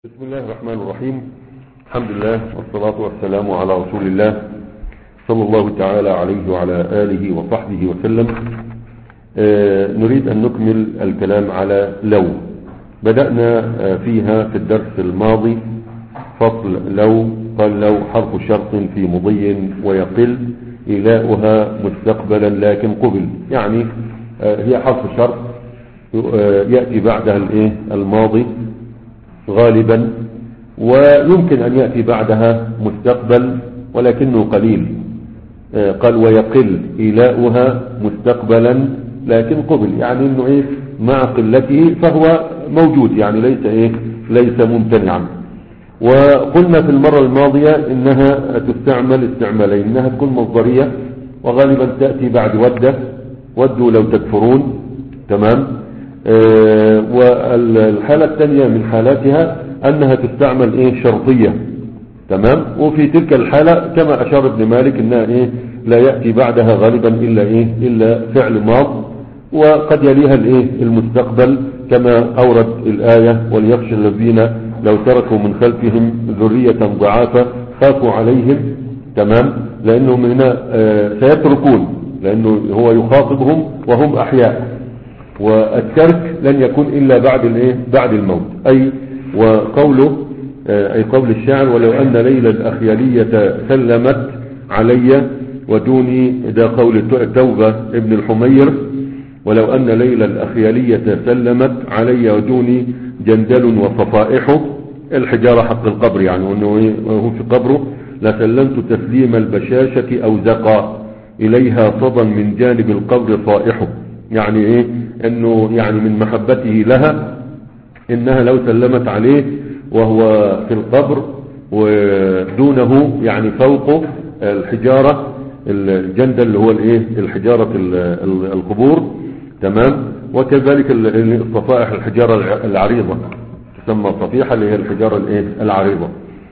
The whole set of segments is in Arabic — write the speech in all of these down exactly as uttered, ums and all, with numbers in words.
بسم الله الرحمن الرحيم. الحمد لله والصلاة والسلام على رسول الله صلى الله تعالى عليه وعلى آله وصحبه وسلم. آه نريد أن نكمل الكلام على لو. بدأنا آه فيها في الدرس الماضي فصل لو. قال لو حرف شرط في مضي ويقل إيلاؤها مستقبلا لكن قبل، يعني آه هي حرف شرط آه يأتي بعدها الايه الماضي غالبا، ويمكن أن يأتي بعدها مستقبل ولكنه قليل. قال ويقل إيلاؤها مستقبلا لكن قبل، يعني انه ايه مع قلته فهو موجود، يعني ليس ايه ليس ممتنعا. وقلنا في المرة الماضية انها تستعمل استعمالين، انها تكون مصدرية وغالبا تأتي بعد ودة، ودوا لو تكفرون، تمام. آه والحالة الثانية من حالاتها انها تستعمل ايه شرطية، تمام. وفي تلك الحالة كما اشار ابن مالك انها ايه لا يأتي بعدها غالبا الا ايه الا فعل ماض، وقد يليها الايه المستقبل كما اورد الآية وليخشى الذين لو تركوا من خلفهم ذرية ضعافا خافوا عليهم، تمام. لانهم هنا آه سيتركون، لانه هو يخاطبهم وهم احياء، والترك لن يكون إلا بعد الايه بعد الموت. أي وقوله أي قول الشاعر ولو أن ليلى الأخيالية سلمت علي ودوني، ده قول توبة ابن الحمير، ولو أن ليلى الأخيالية سلمت علي ودوني جندل وصفائح الحجارة حق القبر، يعني وأنه هو في قبره لسلمت تسليم البشاشة أو زقى إليها صدى من جانب القبر صائحه، يعني ايه انه يعني من محبته لها انها لو سلمت عليه وهو في القبر ودونه يعني فوقه الحجارة الجندل اللي هو الايه الحجارة القبور، تمام. وكذلك الصفائح الحجارة العريضة تسمى صفيحة اللي هي الحجارة الايه العريضة.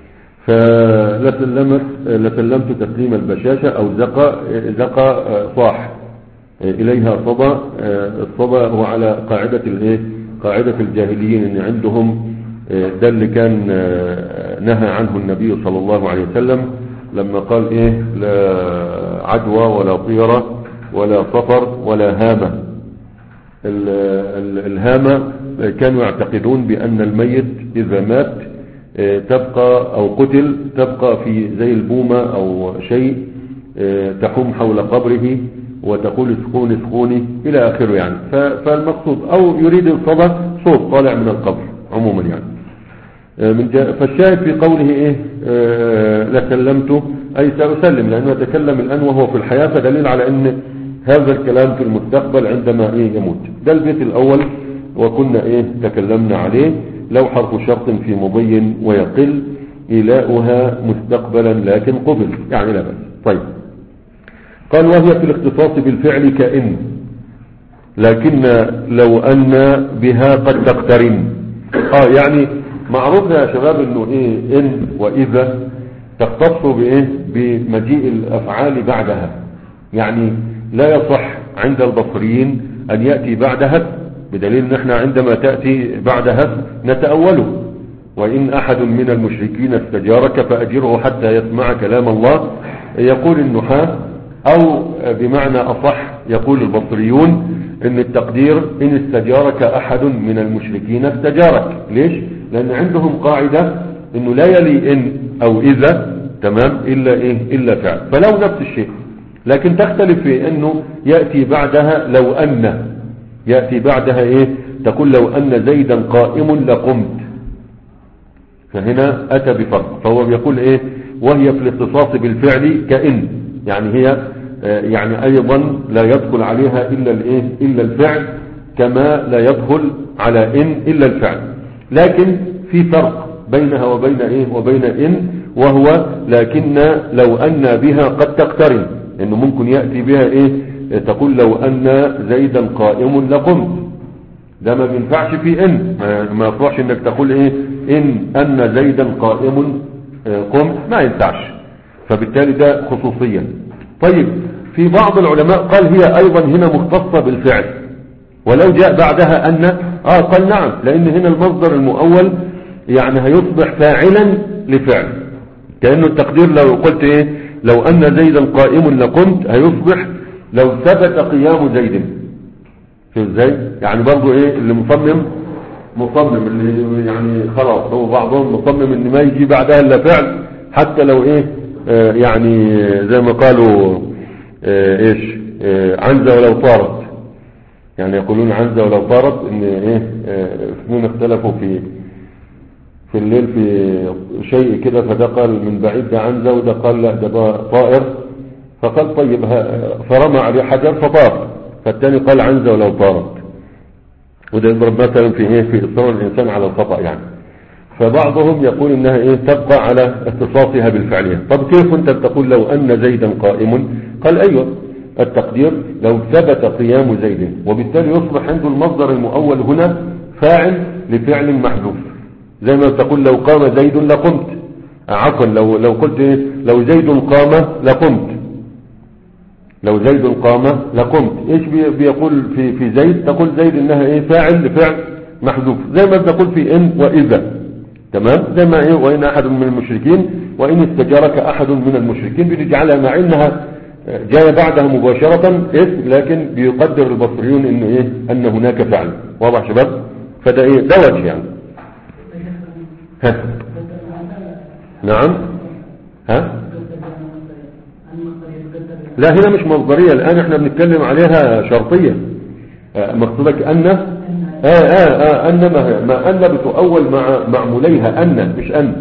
فلسلمت لسلمت تسليم البشاشة او زقى زقى صاح إليها صدى. الصدى هو على قاعدة الايه قاعدة الجاهليين، ان عندهم ده اللي كان نهى عنه النبي صلى الله عليه وسلم لما قال ايه لا عدوى ولا طيرة ولا صفر ولا هامة. الهامة كانوا يعتقدون بأن الميت إذا مات تبقى أو قتل تبقى في زي البومة أو شيء تحوم حول قبره وتقول اسخوني اسخوني إلى آخره، يعني فالمقصود أو يريد الصدى صوت طالع من القبر عموما يعني. من فالشاهد في قوله إيه آه لسلمته أي سأسلم، لأنه يتكلم الآن وهو في الحياة، فدليل على أن هذا الكلام في المستقبل عندما إيه يموت. ده البيت الأول وكنا إيه تكلمنا عليه. لو حرف شرط في مضي ويقل إيلاؤها مستقبلا لكن قبل، يعني لا بأس. طيب قال وهي في الاختصاص بالفعل كإن، لكن لو أن بها قد تقترن. اه يعني معروف يا شباب انه ايه ان واذا تختص بايه بمجيء الافعال بعدها، يعني لا يصح عند البصريين ان يأتي بعدها، بدليل ان احنا عندما تأتي بعدها نتأوله. وإن أحد من المشركين استجارك فأجره حتى يسمع كلام الله، يقول النحاة، او بمعنى اصح يقول البصريون ان التقدير ان استجارك احد من المشركين استجارك. ليش؟ لان عندهم قاعدة انه لا يلي ان او اذا، تمام، الا ايه الا فعل، فلو نفس الشيء، لكن تختلف في انه يأتي بعدها لو ان، يأتي بعدها ايه تقول لو ان زيدا قائم لقمت، فهنا اتى بفرق. فهو بيقول ايه وهي في الاختصاص بالفعل كإن، يعني هي يعني ايضا لا يدخل عليها الا الايه الا الفعل، كما لا يدخل على ان الا الفعل. لكن في فرق بينها وبين ايه وبين ان، وهو لكن لو ان بها قد تقترن، انه ممكن يأتي بها ايه تقول لو ان زيدا قائم لقمت، ده ما بينفعش في ان، ما يصلحش انك تقول ايه ان ان زيدا قائم قمت، ما ينفعش، فبالتالي ده خصوصيا. طيب في بعض العلماء قال هي ايضا هنا مختصة بالفعل، ولو جاء بعدها ان اه قال نعم، لان هنا المصدر المؤول يعني هيصبح فاعلا لفعل، كأنه التقدير لو قلت ايه لو ان زيدا قائم لقمت هيصبح لو ثبت قيام زيد. شوف ازاي يعني برضو ايه اللي مصمم مصمم اللي يعني خلاص هو بعضهم مصمم ان ما يجي بعدها الا فعل حتى لو ايه آه يعني زي ما قالوا آه ايش آه عنزة ولو طارت، يعني يقولون عنزة ولو طارت ان ايه آه اثنين اختلفوا في في الليل في شيء كده، فده قال من بعيد ده عنزة وده قال لا ده طائر، فقال طيب فرمى عليه حجر فطار، فالتاني قال عنزة ولو طارت، وده يضرب مثلا في ايه في اصرار الانسان على الخطأ يعني. فبعضهم يقول انها ايه تبقى على اختصاصها بالفعلية. طب كيف انت تقول لو ان زيدا قائم؟ قال ايوه التقدير لو ثبت قيام زيد، وبالتالي يصبح عنده المصدر المؤول هنا فاعل لفعل محذوف، زي ما تقول لو قام زيد لقمت، عفوا لو لو قلت ايه لو زيد قام لقمت، لو زيد قام لقمت ايش بيقول في في زيد؟ تقول زيد انها ايه فاعل لفعل محذوف، زي ما بنقول في ان واذا، تمام؟ زي ما ايه وان احد من المشركين وان استجارك احد من المشركين، بنجعلها مع انها جايه بعدها مباشره اسم، لكن بيقدر البصريون انه ايه ان هناك فعل. واضح شباب؟ فده ايه ده وجه يعني. ها نعم ها لا هنا مش مصدرية الآن، احنا بنتكلم عليها شرطية. آه مقصودك أن آه آه آه أن ما, ما أن بتؤول مع معموليها أن مش أن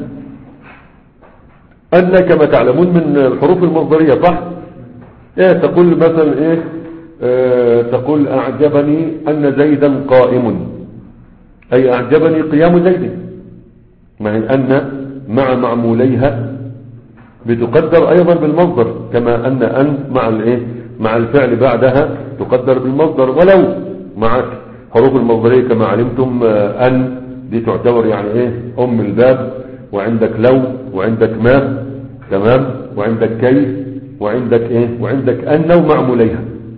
أن كما تعلمون من الحروف المصدرية صح؟ إيه تقول مثلا إيه آه تقول أعجبني أن زيدا قائم، أي أعجبني قيام زيد، ما هي أن مع معموليها بتقدر ايضا بالمصدر، كما ان ان مع الايه مع الفعل بعدها تقدر بالمصدر. ولو معك حروف المصدريه كما علمتم ان دي تعتبر يعني ايه ام الباب، وعندك لو وعندك ما، تمام، وعندك كيف وعندك ايه وعندك ان ومعموليها،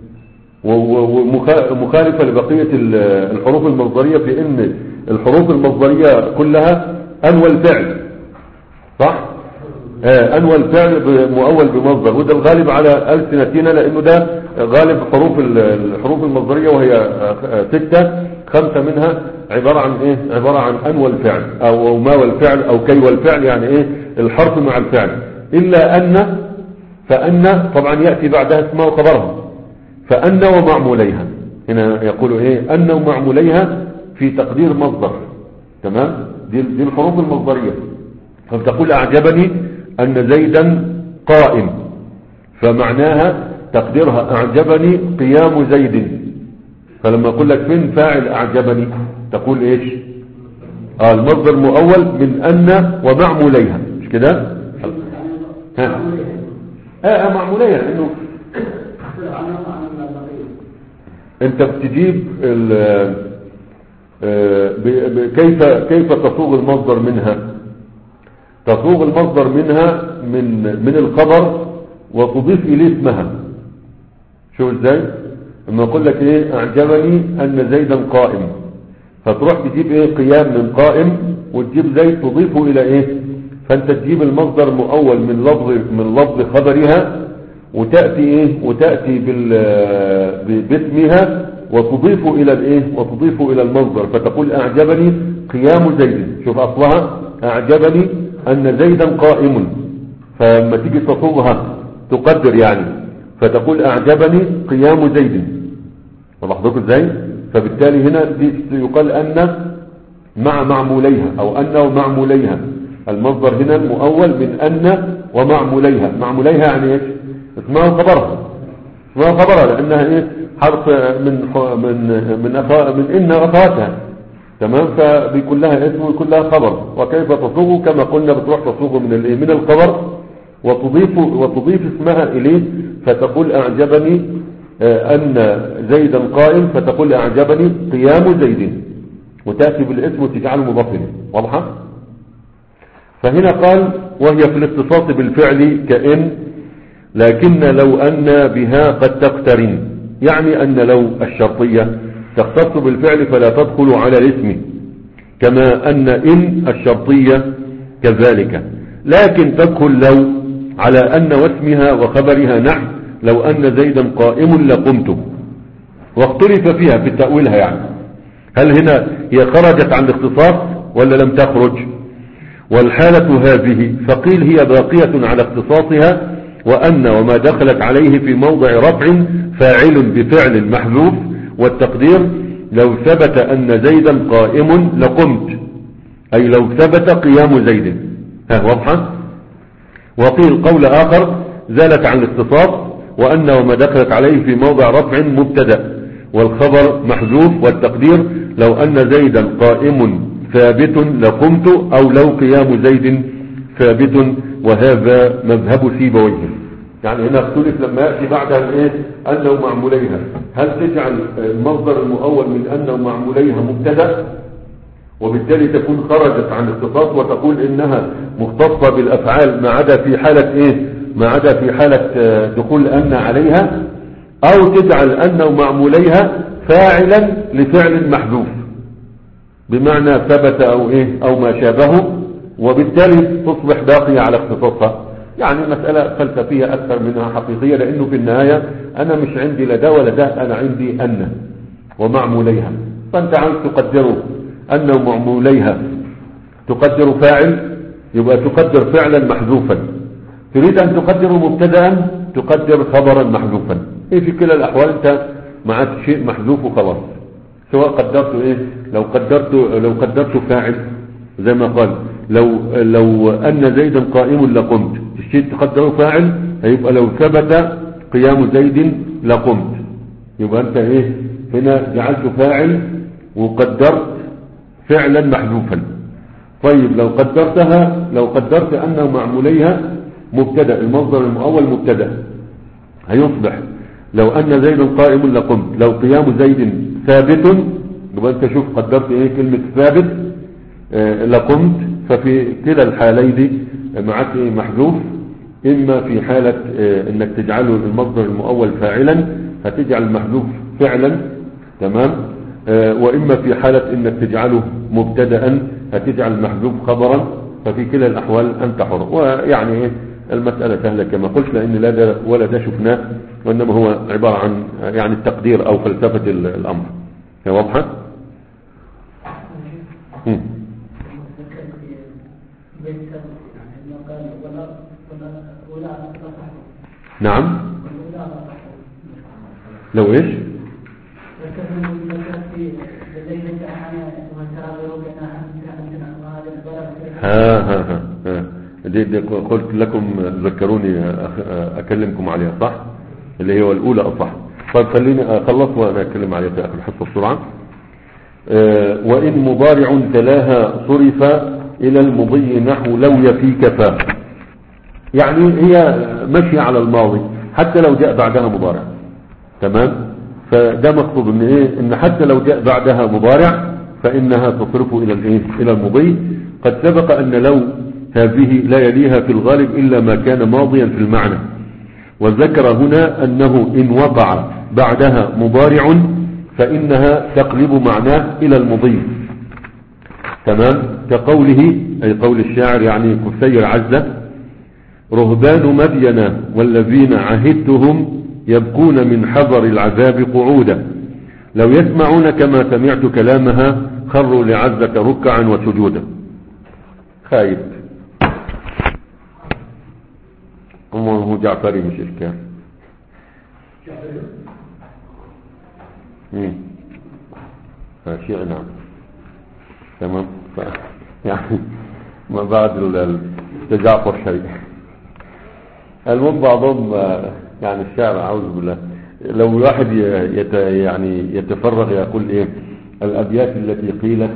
ومخالفه لبقيه الحروف المصدريه في ان الحروف المصدريه كلها ان والفعل صح؟ آه أنوى الفعل مؤول بمصدر، وده الغالب على ألسنتنا لأنه ده غالب حروف الحروف المصدرية، وهي ستة، خمسة منها عبارة عن إيه عبارة عن أنوى الفعل أو ما والفعل أو كي والفعل، يعني إيه الحرف مع الفعل، إلا أن فأن طبعا يأتي بعدها اسمها وخبرها، فأن ومعموليها، هنا يقولوا إيه أن ومعموليها في تقدير مصدر، تمام؟ دي, دي الحروف المصدرية. فبتقول أعجبني أن زيدا قائم، فمعناها تقديرها أعجبني قيام زيد، فلما أقول لك فين فاعل أعجبني تقول إيش آه المصدر مؤول من أن ومعموليها، مش كده؟ ها آه معموليها، لأنه أنت بتجيب كيف كيف تصوغ المصدر منها؟ تصوغ المصدر منها من من الخبر وتضيف إليه اسمها. شوف ازاي؟ لما اقول لك ايه اعجبني ان زيدا قائم، فتروح تجيب ايه قيام من قائم وتجيب زيد تضيفه الى ايه، فانت تجيب المصدر مؤول من لفظ من لفظ خبرها، وتاتي ايه وتاتي بال باسمها وتضيفه الى الايه وتضيفه الى المصدر، فتقول اعجبني قيام زيد. شوف اصلها اعجبني ان زيدا قائم، فلما تيجي تصوغها تقدر يعني فتقول اعجبني قيام زيد. وضحتكم ازاي؟ فبالتالي هنا دي يقال ان مع معموليها او ان ومعموليها، المصدر هنا المؤول من ان ومعموليها. معموليها يعني ايش؟ اسمها خبرها، اسمها خبرها لانها ايه حرف من من من أخا من ان اخواتها، تمام؟ فبيكون لها اسم ويكون لها خبر. وكيف تصوغه؟ كما قلنا بتروح تصوغه من الايه من الخبر وتضيف وتضيف اسمها اليه، فتقول اعجبني ان زيدا قائم، فتقول اعجبني قيام زيد، وتاتي بالاسم وتجعله مضافا. واضحه؟ فهنا قال وهي في الاختصاص بالفعل كأن، لكن لو ان بها قد تقترن، يعني ان لو الشرطيه تختص بالفعل فلا تدخل على الاسم، كما أن إن الشرطية كذلك. لكن تدخل لو على أن واسمها وخبرها نحو لو أن زيدا قائم لقمت، واختلف فيها في تأويلها، يعني هل هنا هي خرجت عن الاختصاص ولا لم تخرج؟ والحالة هذه فقيل هي باقية على اختصاصها، وأن وما دخلت عليه في موضع رفع فاعل بفعل محذوف، والتقدير لو ثبت أن زيدا قائم لقمت، أي لو ثبت قيام زيد. ها واضحة؟ وقيل قول آخر زالت عن الاختصاص، وأن وما دخلت عليه في موضع رفع مبتدأ والخبر محذوف، والتقدير لو أن زيدا قائم ثابت لقمت، أو لو قيام زيد ثابت، وهذا مذهب سيبويه. يعني هنا اختلف لما يأتي بعدها الايه أنه معموليها، هل تجعل المصدر المؤول من أنه معموليها مبتدأ وبالتالي تكون خرجت عن الاختصاص وتقول إنها مختصة بالأفعال ما عدا في حالة ايه ما عدا في حالة دخول أن عليها، أو تجعل أنه معموليها فاعلا لفعل محذوف بمعنى ثبت أو إيه أو ما شابهه، وبالتالي تصبح باقية على اختصاصها. يعني مسألة فلسفية أكثر منها حقيقية، لأنه في النهاية أنا مش عندي لا ده ولا ده، أنا عندي أن ومعموليها، فأنت عاوز تقدره أنه معموليها تقدر فاعل، يبقى تقدر فعلا محذوفا. تريد أن تقدر مبتدأ تقدر خبرا محذوفا. إيه في كلا الأحوال أنت معك شيء محذوف وخلاص، سواء قدرت إيه لو قدرت لو قدرت فاعل زي ما قال لو لو أن زيدا قائم لقمت، الشيء تقدره فاعل هيبقى لو ثبت قيام زيد لقمت، يبقى أنت إيه هنا جعلت فاعل وقدرت فعلا محذوفا. طيب لو قدرتها لو قدرت أنه معموليها مبتدأ، المصدر المؤول مبتدأ، هيصبح لو أن زيدا قائم لقمت، لو قيام زيد ثابت، يبقى أنت شوف قدرت إيه كلمة ثابت آه لقمت، ففي كلا الحالين معك إيه محذوف، إما في حالة آه إنك تجعله المصدر المؤول فاعلا هتجعل المحذوف فعلا، تمام، آه وإما في حالة إنك تجعله مبتدأ هتجعل المحذوف خبرا، ففي كلا الأحوال أنت حر. ويعني إيه المسألة سهلة كما قلت، لأن لا ده ولا ده شفناه، وإنما هو عبارة عن يعني التقدير أو فلسفة الأمر. هي واضحة؟ نعم. لو إيش؟ ها ها ها, ها. دي, دي قلت لكم ذكروني أكلمكم عليها صح، اللي هي الأولى أصح. طيب خليني أخلص وأنا أتكلم عليها في آخر الحصة بسرعة. أه وإن مضارع تلاها صرف إلى المضي نحو لو يفيك فا، يعني هي ماشية على الماضي حتى لو جاء بعدها مضارع، تمام. فده مقصود ان ايه ان حتى لو جاء بعدها مضارع فإنها تصرف إلى الايه الى المضي. قد سبق أن لو هذه لا يليها في الغالب إلا ما كان ماضيا في المعنى، وذكر هنا أنه إن وقع بعدها مضارع فإنها تقلب معناه إلى المضي، تمام، كقوله أي قول الشاعر يعني كسير عزة: رهبان مدين والذين عهدتهم يبكون من حذر العذاب قعودا، لو يسمعون كما سمعت كلامها خروا لعزة ركعا وسجودا. خايب هو جعفري مش إشكال. شيء نعم تمام. يعني ما بعد التجعفر شيء. المهم بعضهم يعني الشعر أعوذ بالله، لو الواحد يت يعني يتفرغ يقول ايه الأبيات التي قيلت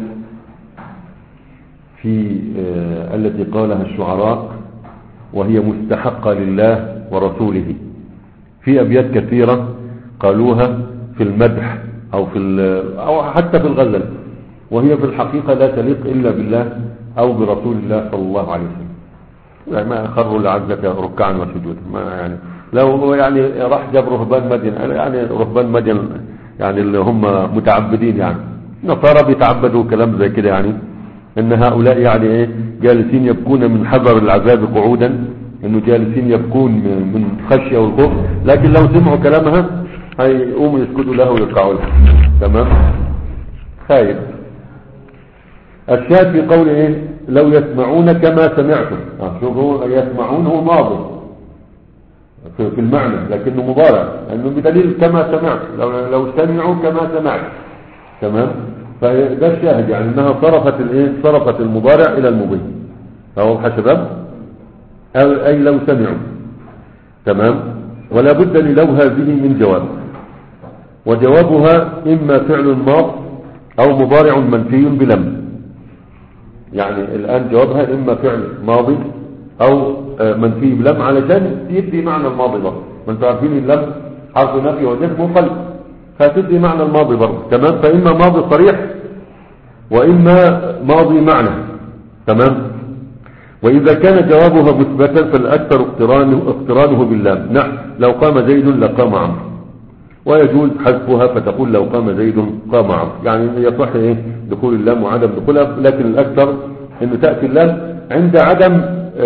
في آه التي قالها الشعراء وهي مستحقة لله ورسوله، في أبيات كثيرة قالوها في المدح أو في أو حتى في الغزل، وهي في الحقيقة لا تليق إلا بالله أو برسول الله صلى الله عليه وسلم. يعني ما خروا لعزة ركعا وسجودا، ما يعني لو يعني راح جاب رهبان مدين، يعني رهبان مدين يعني اللي هم متعبدين، يعني نصارى بيتعبدوا كلام زي كده يعني ان هؤلاء يعني ايه جالسين يبكون من حذر العذاب قعودا، انه جالسين يبكون من خشية والخوف، لكن لو سمعوا كلامها هيقوموا يسكتوا له ويركعوا لها. تمام. خايف. الشاهد في قول ايه لو يسمعون كما سمعتم. شوف هو يسمعون هو ماضي في المعنى لكنه مضارع، لانه بدليل كما سمعت، لو لو سمعوا كما سمعت. تمام. فده الشاهد يعني انها صرفت الايه صرفت المضارع الى المضي. فهو يا شباب اي لو سمعوا. تمام. ولا بد للو هذه من جواب، وجوابها اما فعل ماض او مضارع منفي بلم. يعني الان جوابها اما فعل ماضي او منفي بلم علشان يدي معنى الماضي برضه. ما انتوا عارفين اللم حرف نفي وجزم وقلب، فتدي معنى الماضي برضه. تمام. فاما ماضي صريح واما ماضي معنى. تمام. واذا كان جوابها مثبتا فالاكثر اقترانه اقترانه باللام. نعم لو قام زيد لقام عمرو، ويجوز حذفها فتقول لو قام زيد قام عمرو. يعني يصح ايه دخول اللام وعدم دخولها، لكن الاكثر انه تاتي اللام عند عدم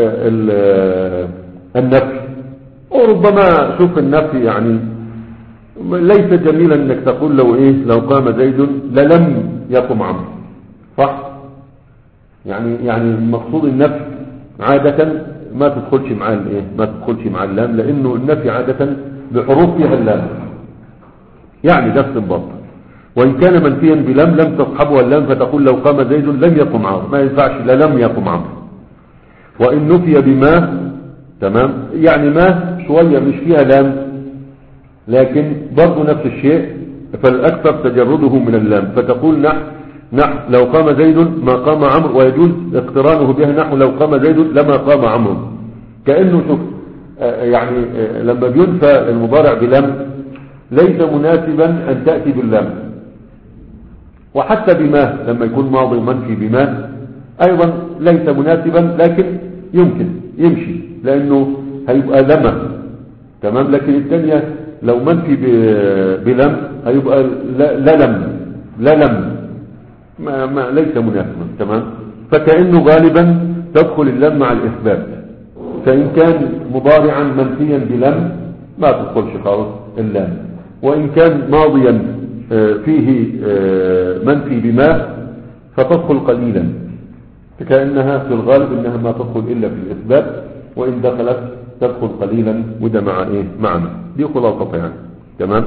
النفي. وربما شوف النفي يعني ليس جميلا انك تقول لو ايه لو قام زيد للم يقم عمرو، صح؟ يعني يعني المقصود النفي عادة ما تدخلش مع الايه ما تدخلش مع اللام، لانه النفي عادة بحروف فيها اللام، يعني ده استنباط. وان كان منفيا بلم لم تصحبها اللام فتقول لو قام زيد لم يقم عمرو، ما ينفعش لا لم يقم عمرو. وان نفي بما. تمام. يعني ما شوية مش فيها لام لكن برضو نفس الشيء، فالاكثر تجرده من اللام فتقول نحو نحو لو قام زيد ما قام عمرو، ويجوز اقترانه بها نحو لو قام زيد لما قام عمرو. كأنه شوف يعني لما بينفى المضارع بلام ليس مناسبا ان تأتي باللام، وحتى بما لما يكون ماضي منفي بما ايضا ليس مناسبا، لكن يمكن يمشي لانه هيبقى لما. تمام. لكن الثانية لو منفي بلم هيبقى لا لم لا لم ما, ما ليس مناسبا. تمام. فكأنه غالبا تدخل اللم مع الإثبات، فإن كان مضارعا منفيا بلم ما تدخلش خالص اللام، وإن كان ماضيا فيه منفي بما فتدخل قليلا، فكأنها في الغالب انها ما تدخل الا في الاثبات، وان دخلت تدخل قليلا، وده مع ايه معنا. دي خلاصة يعني. تمام.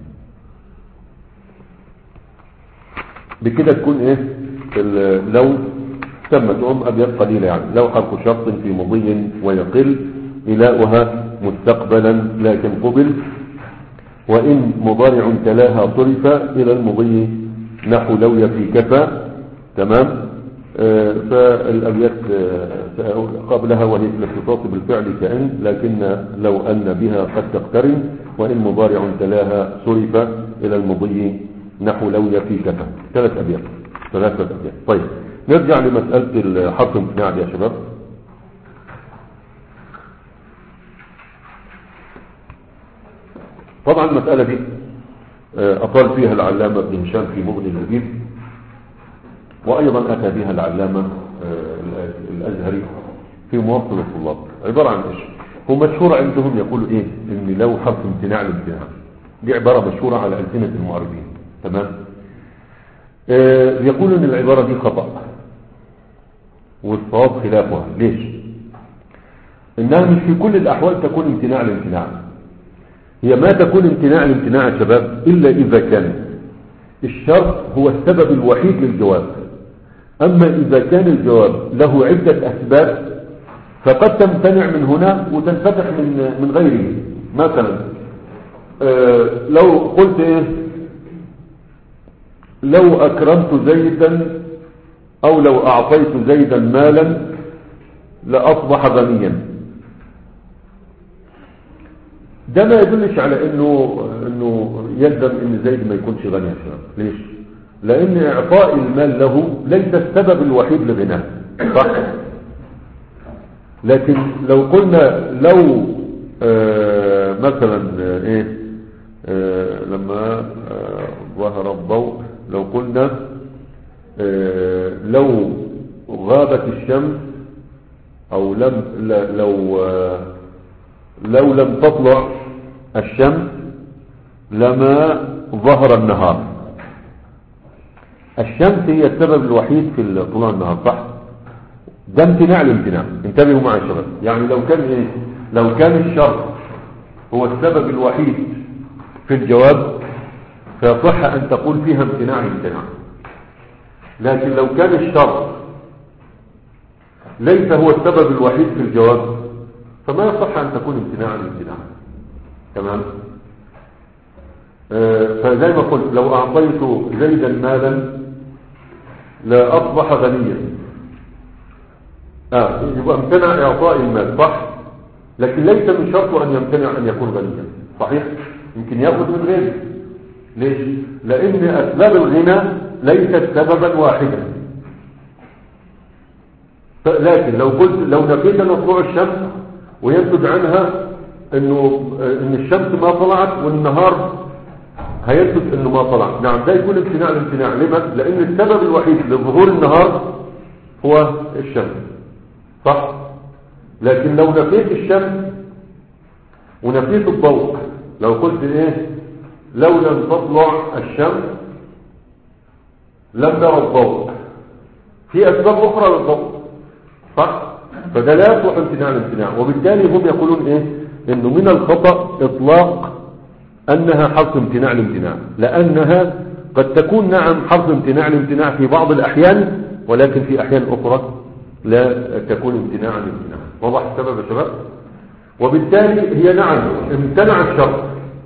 بكده تكون ايه لو تمت ام ابيض قليلة، يعني لو حرف شرط في مضي ويقل إلاؤها مستقبلا لكن قبل، وإن مضارع تلاها صرف إلى المضي نحو لو يفي كفى. تمام. آه فالأبيات آه قبلها وهي الاختصاص بالفعل كأن، لكن لو أن بها قد تقترن، وإن مضارع تلاها صرف إلى المضي نحو لو يفي كفى. ثلاث أبيات ثلاثة أبيات. طيب نرجع لمسألة الحرف امتناع يا شباب. طبعا المسألة دي أطال فيها العلامة ابن هشام في مغني اللبيب، وأيضا أتى بها العلامة الأزهري في موصل الطلاب. عبارة عن إيش؟ هو مشهور عندهم يقولوا إيه إن لو حرف امتناع الامتناع، دي عبارة مشهورة على ألسنة المعربين. تمام. آه يقولوا إن العبارة دي خطأ والصواب خلافها. ليش؟ إنها مش في كل الأحوال تكون امتناع الامتناع. هي ما تكون امتناع الامتناع يا شباب إلا إذا كان الشرط هو السبب الوحيد للجواب. أما إذا كان الجواب له عدة أسباب فقد تمتنع من هنا وتنفتح من من غيره. مثلا آه لو قلت إيه لو أكرمت زيدا أو لو أعطيت زيدا مالا لأصبح غنيا، ده ما يدلش على انه انه يلزم ان زيد ما يكونش غني يا شباب. ليش؟ لان اعطاء المال له ليس السبب الوحيد لغناه، صح؟ لكن لو قلنا لو آه مثلا آه ايه آه لما آه ظهر الضوء، لو قلنا آه لو غابت الشمس او لم ل- لو آه، لو لم تطلع الشمس لما ظهر النهار. الشمس هي السبب الوحيد في طلوع النهار، صح؟ ده امتناع الامتناع. انتبهوا معي يا شباب، يعني لو كان ايه لو كان الشرط هو السبب الوحيد في الجواب فيصح ان تقول فيها امتناع الامتناع. لكن لو كان الشرط ليس هو السبب الوحيد في الجواب فما يصح ان تكون امتناع الامتناع. تمام؟ آه فزي ما قلت لو اعطيت زيدا مالا لا اصبح غنيا. اه يبقى امتنع اعطاء المال، صح؟ لكن ليس من شرطه ان يمتنع ان يكون غنيا، صحيح؟ يمكن ياخذ من غيره. ليش؟ لان اسباب الغنى ليست سببا واحدا. لكن لو قلت لو نفيت ان طلوع الشمس وينتج عنها انه ان الشمس ما طلعت والنهار هينتج انه ما طلع، نعم ده يكون امتناع الامتناع. لما؟ لان السبب الوحيد لظهور النهار هو الشمس، صح؟ لكن لو نفيت الشمس ونفيت الضوء، لو قلت ايه لو لم تطلع الشمس لم نرى الضوء، في اسباب اخرى للضوء، صح؟ فده لا يصلح امتناع الامتناع. وبالتالي هم يقولون ايه انه من الخطأ اطلاق انها حرف امتناع الامتناع، لانها قد تكون نعم حرف امتناع الامتناع في بعض الاحيان، ولكن في احيان اخرى لا تكون امتناع الامتناع. واضح السبب يا شباب؟ وبالتالي هي نعم امتنع الشرط،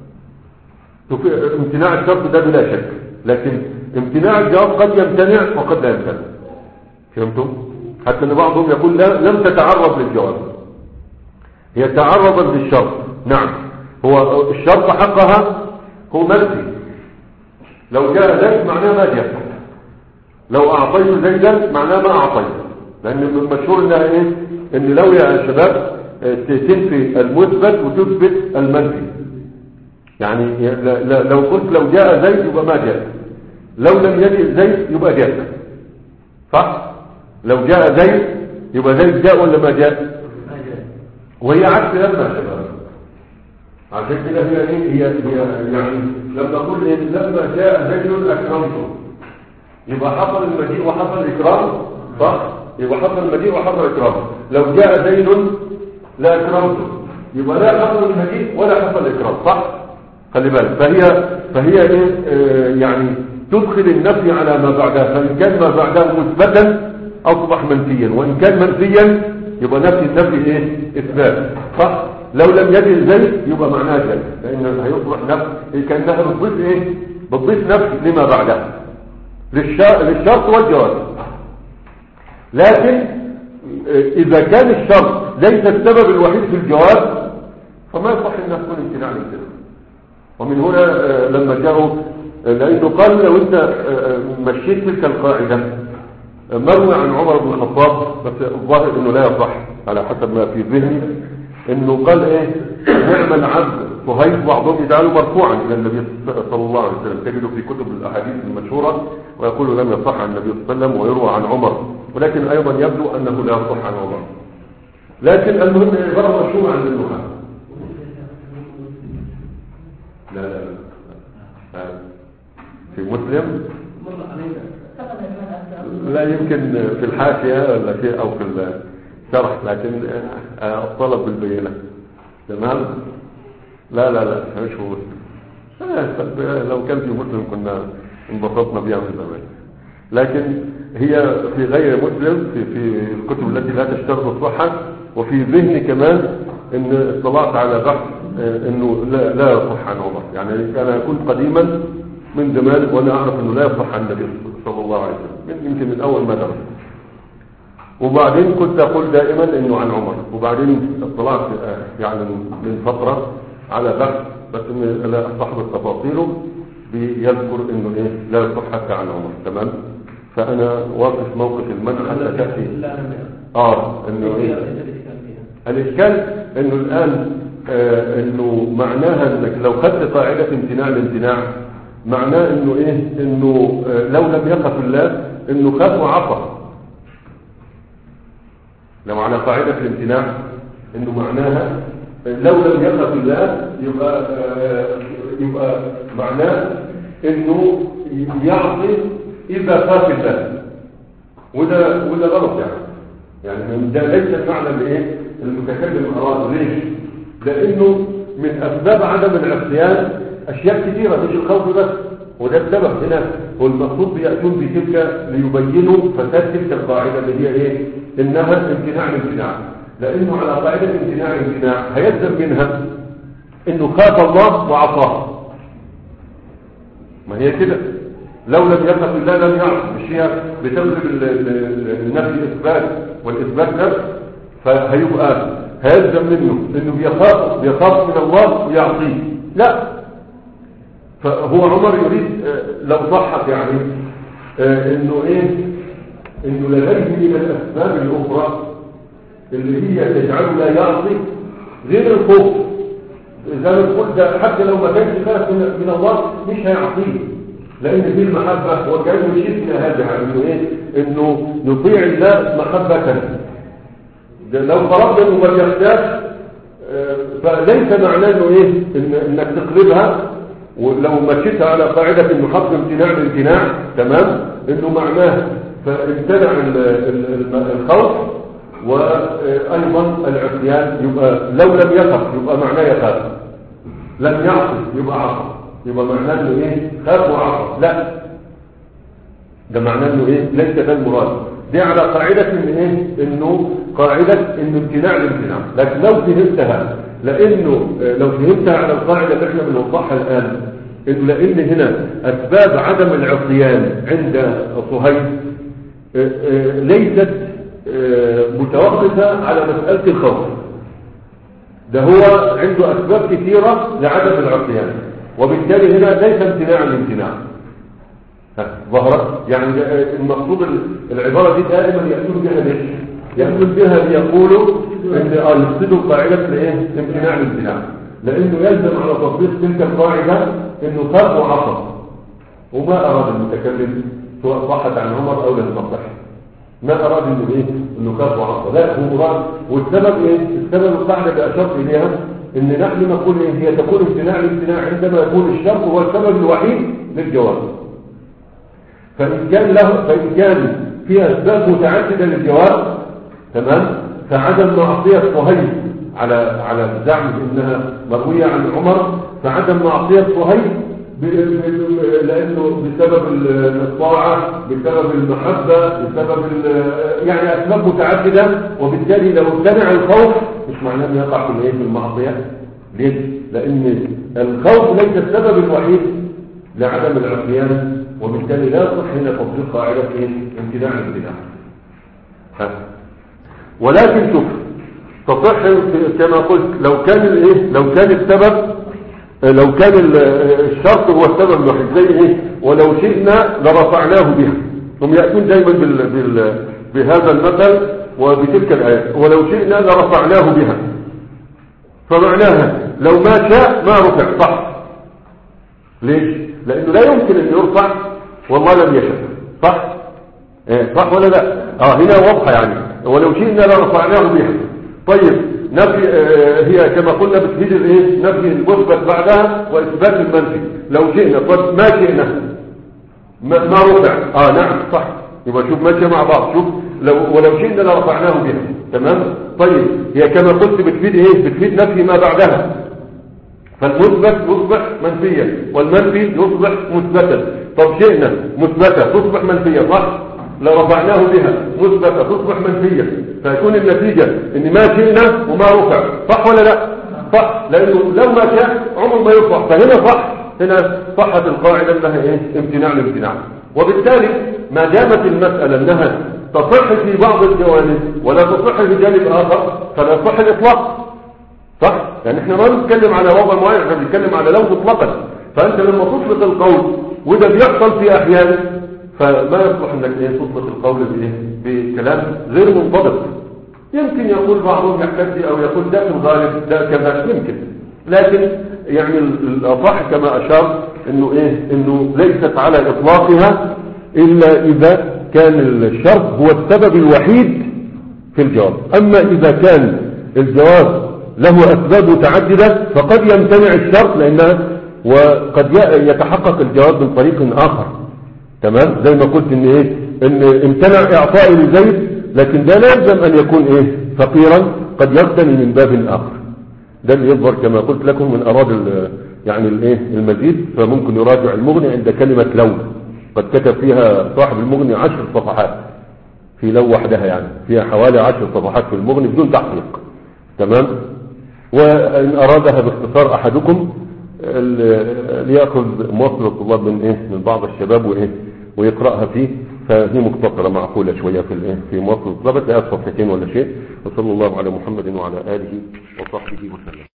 امتناع الشرط ده بلا شك، لكن امتناع الجواب قد يمتنع وقد لا يمتنع. فهمتم؟ حتى ان بعضهم يقول لا لم تتعرض للجواب، هي تعرضت للشرط. نعم هو الشرط حقها هو منفي، لو جاء زيد معناه ما جاء، لو اعطيت زيدا معناه ما اعطيت، لان المشهور انها ايه ان لو يا شباب تنفي المثبت وتثبت المنفي. يعني لو قلت لو جاء زيد يبقى ما جاء، لو لم يجئ زيد يبقى جاء، صح؟ لو جاء زيد يبقى زيد جاء ولا ما جاء؟ وهي عكس لما يا شباب. عشان كده هي ايه هي, هي يعني لما نقول إيه لما جاء زيد اكرمته يبقى حصل المجيء وحصل الاكرام، صح؟ يبقى حصل المجيء وحصل الاكرام. لو جاء زيد لا اكرمته يبقى لا حصل المجيء ولا حصل الاكرام، صح؟ خلي بالك. فهي فهي ايه آه يعني تدخل النفي على ما بعدها، فان كان ما بعدها مثبتا اصبح منفيا، وان كان منفيا يبقى نفي النفي ايه اثبات، صح؟ لو لم يجد زيد يبقى معناه زيد، لان هيصبح نفي كانها بتضيف ايه بتضيف نفي لما بعدها للشرط والجواز. لكن اذا كان الشرط ليس السبب الوحيد في الجواز فما يصح انها تكون امتناع الامتناع. ومن هنا لما جاءوا لانه قال لو انت مشيت تلك القاعده مروي عن عمر بن الخطاب، بس الظاهر انه لا يصح على حسب ما في ذهني، انه قال ايه نعم العبد صهيب، بعضهم يجعله مرفوعا الى النبي صلى الله عليه وسلم، تجده في كتب الاحاديث المشهوره ويقول لم يصح عن النبي صلى الله عليه وسلم ويروى عن عمر، ولكن ايضا يبدو انه لا يصح عن عمر. لكن المهم عباره مشهوره عن النحاة. لا لا لا في مسلم لا يمكن في الحاشية ولا شيء او في الشرح، لكن الطلب بالبينة. تمام؟ لا لا لا مش هو مسلم، لو كان في مسلم كنا انبسطنا بها من زمان، لكن هي في غير مسلم في في الكتب التي لا تشترط الصحة. وفي ذهني كمان ان اطلعت على بحث انه لا لا يصح عن عمر، يعني انا كنت قديما من زمان وانا اعرف انه لا يصح عن النبي صلى الله عليه وسلم، يمكن من اول ما درس، وبعدين كنت اقول دائما انه عن عمر، وبعدين اطلعت يعني من فترة على بحث بس لا صاحب تفاصيله بيذكر انه ايه لا يصح حتى عن عمر. تمام؟ فانا واقف موقف المنع حتى تاتي اه انه ايه الاشكال انه الان آه انه معناها انك لو خدت قاعدة امتناع الامتناع معناه انه ايه انه آه لو لم يخف الله انه خاف وعصى، لو على قاعدة الامتناع انه معناها لو لم يخف الله يبقى يبقى معناه انه يعطي اذا خاف الله، وده وده غلط يعني. يعني ده ليس المعنى اللي ايه المتكلم اراد. ليش؟ لانه من اسباب عدم العصيان اشياء كثيره مش الخوف بس، وده السبب هنا. هو المقصود بيأتون بتلك ليبينوا فساد تلك القاعده اللي هي ايه؟ انها امتناع الامتناع. لانه على قاعده امتناع الامتناع هيلزم منها انه خاف الله وعصاه. ما هي كده، لو لم يخف الله لم يعص. مش هي بتغلب النفي اثبات والاثبات نفس، فهيبقى هيلزم منه انه بيخاف بيخاف من الله ويعصيه. لا، فهو عمر يريد لو ضحك يعني انه ايه انه لديه من الاسباب الاخرى اللي هي تجعله لا يعصي غير الخوف. زي ما تقول ده حتى لو ما كانش خاف من الله مش هيعصيه، لان في المحبه وكانه شفنا هذا يعني انه ايه انه نطيع الله محبه. لو فرضنا انه ما يحتاج فليس معناه انه ايه إن انك تقلبها، ولو مشيتها على قاعده انه حق امتناع الامتناع تمام، انه معناه فامتنع الخوف وايضا العصيان. يبقى لو لم يخف يبقى معناه يخاف، لم يعصي يبقى عصى، يبقى معناه انه ايه خاف وعصى. لا، ده معناه انه ايه ليس ده المراد. دي على قاعده ان ايه انه قاعده انه امتناع الامتناع. لكن لو فهمتها، لانه لو فهمتها على القاعده اللي احنا بنوضحها الان، انه لان هنا اسباب عدم العصيان عند صهيب ليست متوقفه على مساله الخوف. ده هو عنده اسباب كثيره لعدم العصيان، وبالتالي هنا ليس امتناع الامتناع ظهرت. يعني المقصود العباره دي دائما ياتون بها ليش؟ ياتون بها ليقولوا ان يفسدوا قاعده الايه امتناع الامتناع، لانه يلزم على تطبيق تلك القاعده انه خاف وعصى. وما اراد المتكلم سواء صحت عن عمر او لم تصح، ما اراد انه ايه انه خاف وعصى. لا، هو مراد. والسبب ايه؟ السبب القاعده اللي اشرت اليها ان نحن نقول إيه؟ هي تكون امتناع الامتناع عندما يكون الشرط هو السبب الوحيد للجواز. فإن كان له فإن كان في أسباب متعددة للجواز تمام، فعدم معصية صهيب على على الزعم انها مرويه عن عمر، فعدم معصية صهيب لانه بسبب الطاعه، بسبب المحبه، بسبب يعني اسباب متعدده، وبالتالي لو امتنع الخوف مش معناه انه يقع في الايه في المعصيه. ليش؟ لان الخوف ليس السبب الوحيد لعدم العصيان، وبالتالي لا يصح هنا تطبيق قاعده ايه امتناع الامتناع. ولكن شوف تصح كما قلت لو كان الايه لو كان السبب لو كان الشرط هو السبب الوحيد، زي ايه ولو شئنا لرفعناه بها. هم ياتون دائما بال... بال... بهذا المثل وبتلك الايه، ولو شئنا لرفعناه بها، فمعناها لو ما شاء ما رفع. صح؟ ليش؟ لانه لا يمكن ان يرفع والله لم يشاء. صح؟ ايه صح ولا لا؟ اه هنا واضحه يعني ولو شئنا لرفعناه بها. طيب نفي آه هي كما قلنا بتفيد الايه نفي المثبت بعدها واثبات المنفي. لو شئنا طب ما شئنا ما, ما رفع. اه نعم صح، يبقى شوف ماشيه مع بعض. شوف لو ولو شئنا لرفعناه بها تمام. طيب هي كما قلت بتفيد ايه بتفيد نفي ما بعدها، فالمثبت يصبح منفيا والمنفي يصبح مثبتا. طب شئنا مثبته تصبح منفيه. صح؟ لرفعناه بها مثبته تصبح منفيه، فيكون النتيجه ان ما شئنا وما رفع. صح ولا لا؟ صح، لانه لو ما شاء عمر ما يرفع. فهنا صح، هنا صحت القاعده انها ايه امتناع الامتناع. وبالتالي ما دامت المساله انها تصح في بعض الجوانب ولا تصح في جانب اخر فلا يصح الاطلاق. صح؟ يعني احنا ما بنتكلم على وضع معين، احنا بنتكلم على لو مطلقا. فانت لما تطلق القول وده بيحصل في احيان فما يصلح انك ايه تطلق القول بايه بكلام غير منضبط. يمكن يقول بعضهم يحتج او يقول ده في الغالب ده كذا يمكن، لكن يعني الاصح كما اشار انه ايه انه ليست على اطلاقها الا اذا كان الشرط هو السبب الوحيد في الجواب. أما إذا كان الجواب له أسباب متعددة فقد يمتنع الشرط، لأنها وقد يتحقق الجواب من طريق آخر. تمام، زي ما قلت إن إيه إن امتنع إعطائي لزيد، لكن ده لا يلزم أن يكون إيه فقيرا، قد يغتني من باب آخر. ده اللي يظهر كما قلت لكم. من أراد يعني الايه المزيد فممكن يراجع المغني عند كلمة لو، قد كتب فيها صاحب المغني عشر صفحات في لو وحدها، يعني فيها حوالي عشر صفحات في المغني بدون تحقيق. تمام. وإن أرادها باختصار أحدكم ليأخذ موصل الطلاب من إيه من بعض الشباب وإيه ويقرأها فيه، فهي مختصرة معقولة شوية في الإيه في موصل الطلاب، تلاقيها صفحتين ولا شيء. وصلى الله على محمد وعلى آله وصحبه وسلم.